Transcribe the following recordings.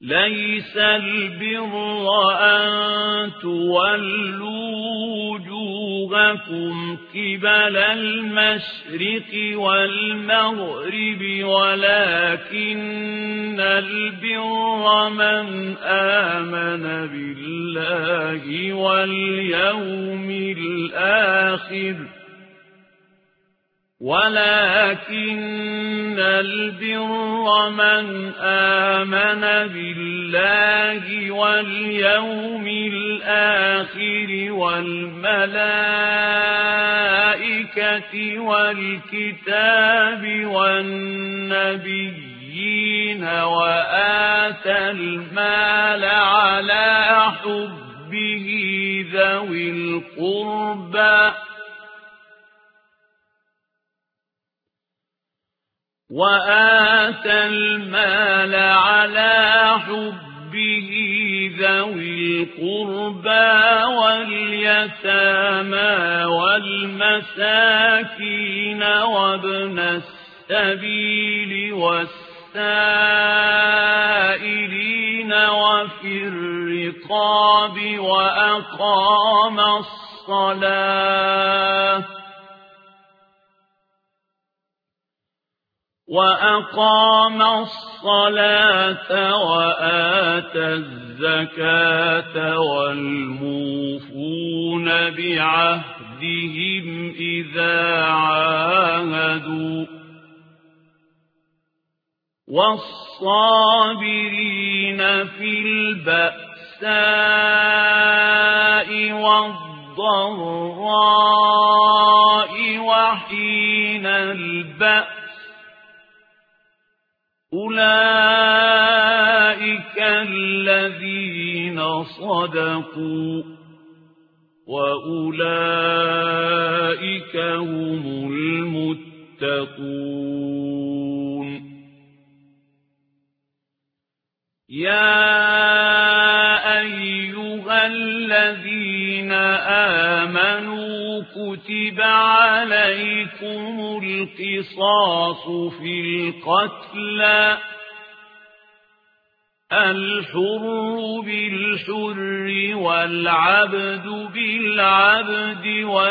ليس البر أن تولوا وجوهكم قبل المشرق والمغرب ولكن البر من آمن بالله واليوم الآخر ولكن البر من آمن بالله واليوم الآخر والملائكة والكتاب والنبيين وآتى المال على حبه ذوي القربى واليتامى والمساكين وابن السبيل والسائلين وفي الرقاب وأقام الصلاة وآتى الزكاة والموفون بعهدهم إذا عاهدوا والصابرين في البأساء والضراء وحين البأس أولئك الذين صدقوا وأولئك هم المتقون يا أيها الذين آمنوا كتب عليكم القصاص في القتلى الحر بالحر والعبد بالعبد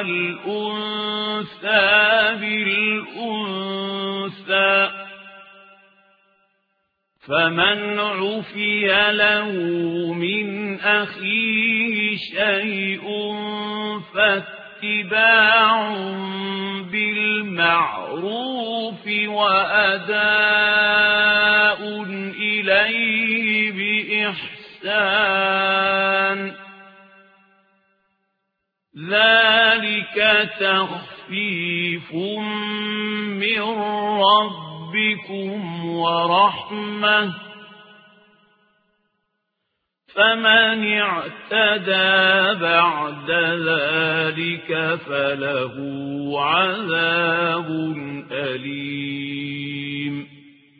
والأنثى بالأنثى فمن عفي له من أخيه شيء فاتباع بالمعروف وأداء إليه بإحسان ذلك تخفيف من ربكم ورحمة فمن اعتدى بعد ذلك فله عذاب أليم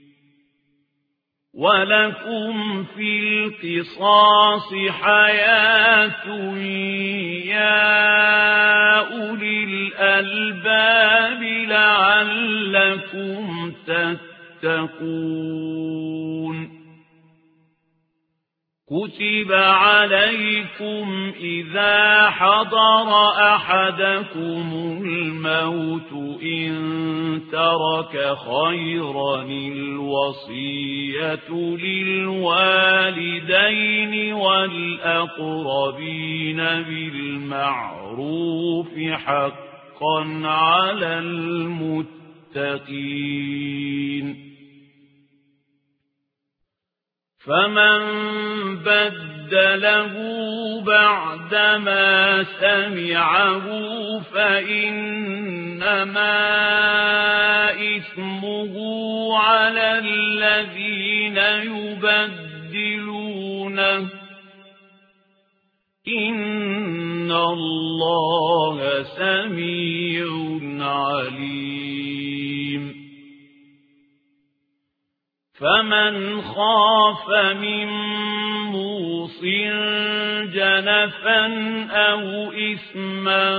ولكم في القصاص حياة يا أولي الألباب لعلكم تتقون كتب عليكم إذا حضر أحدكم الموت إن ترك خيرا الوصية للوالدين والأقربين بالمعروف حقا على المتقين فمن بدله بعدما سمعه فإنما إثمه على الذين يبدلونه إن الله سميع عليم فمن خاف من موص جنفا أو إثما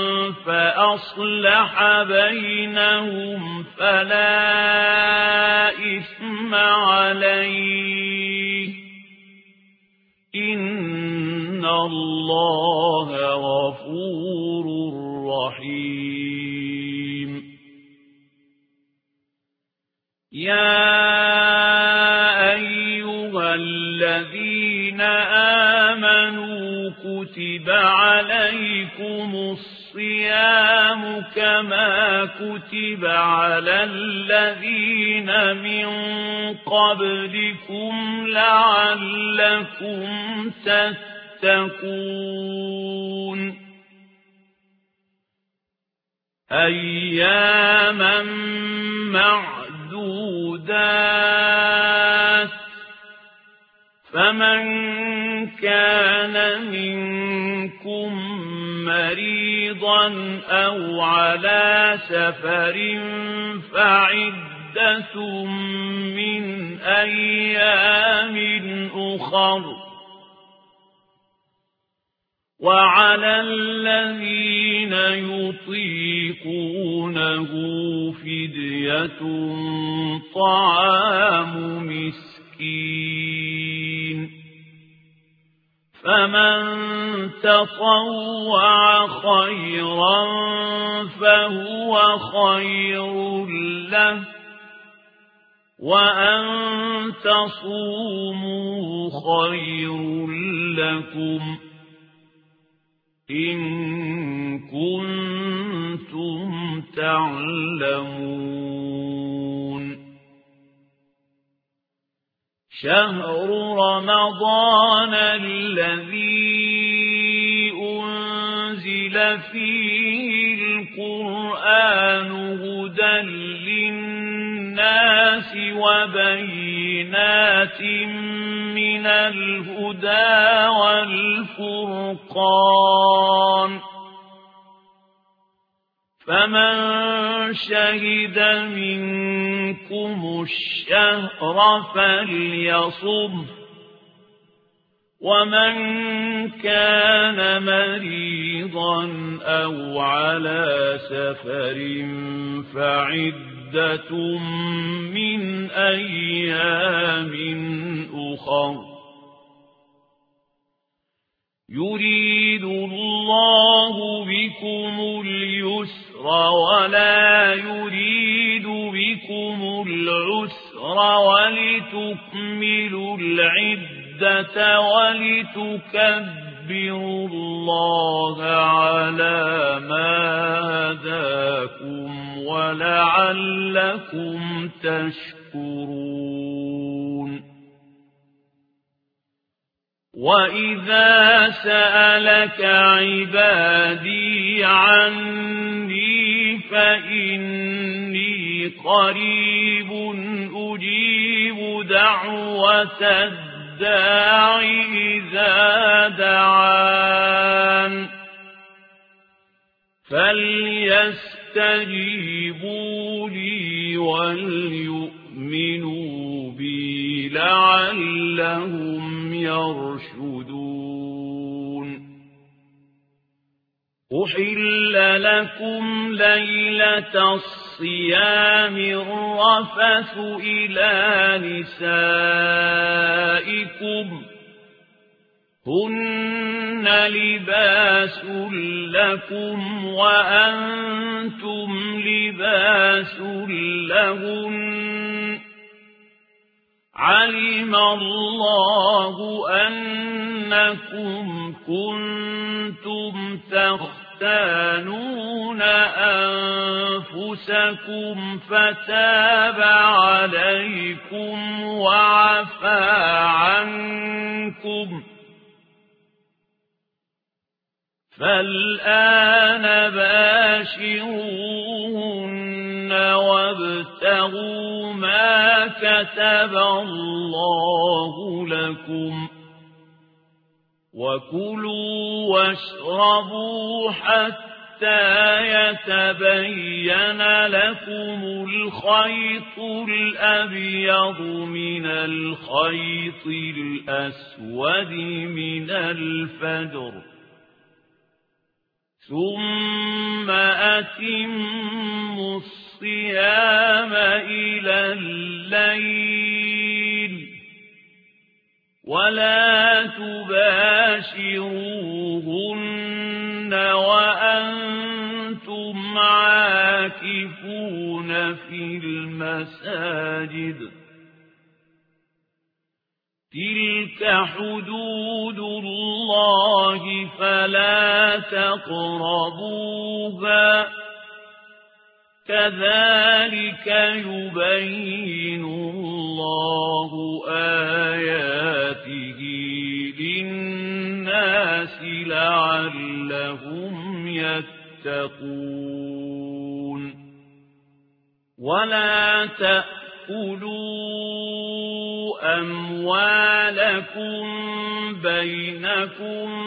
فأصلح بينهم فلا إثم عليه الله غفور رحيم يا أيها الذين آمنوا كتب عليكم الصيام كما كتب على الذين من قبلكم لعلكم تتقون أياما معدودات فمن كان منكم مريضا أو على سفر فعدة من أيام أخر وعلى الذين يطيقونه فدية طعام مسكين فمن تطوع خيرا فهو خير له وأن تصوموا خير لكم إن كنتم تعلمون شهر رمضان الذي أنزل فيه القرآن هدى للناس وبينات من الهدى والفرقان فمن شهد منكم الشهر فليصم ومن كان مريضا أو على سفر فعدة من أيام أخر يريد الله بكم اليسر ولا يريد بكم العسر ولتكملوا العدة ولتكبروا الله على ما هداكم ولعلكم تشكرون وإذا سألك عبادي عني فإني قريب أجيب دعوة الداع إذا دعان فليستجيبوا لي وليؤمنوا بي لعلهم يرشدون أحل لكم ليلة الصيام الرفث إلى نسائكم هن لباس لكم وأنتم لباس لهن علم الله أنكم كنتم تختانون أنفسكم فتاب عليكم وعفى عنكم فالآن باشروهن وابتغوا ما كتب الله لكم وكلوا واشربوا حتى يتبين لكم الخيط الأبيض من الخيط الأسود من الفجر ثم أتموا الصيام إلى الليل ولا تباشروهن وأنتم عاكفون في المساجد تلك حدود الله فلا تقربوها كذلك يبين الله آياته للناس لعلهم يتقون ولا تأكلوا أموالكم بينكم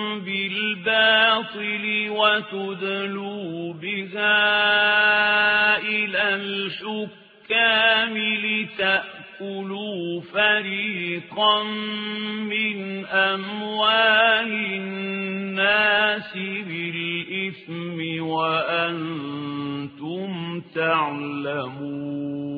بالباطل وتدلوا بها إلى الحكام لتأكلوا فريقا من أموال الناس بالإثم وأنتم تعلمون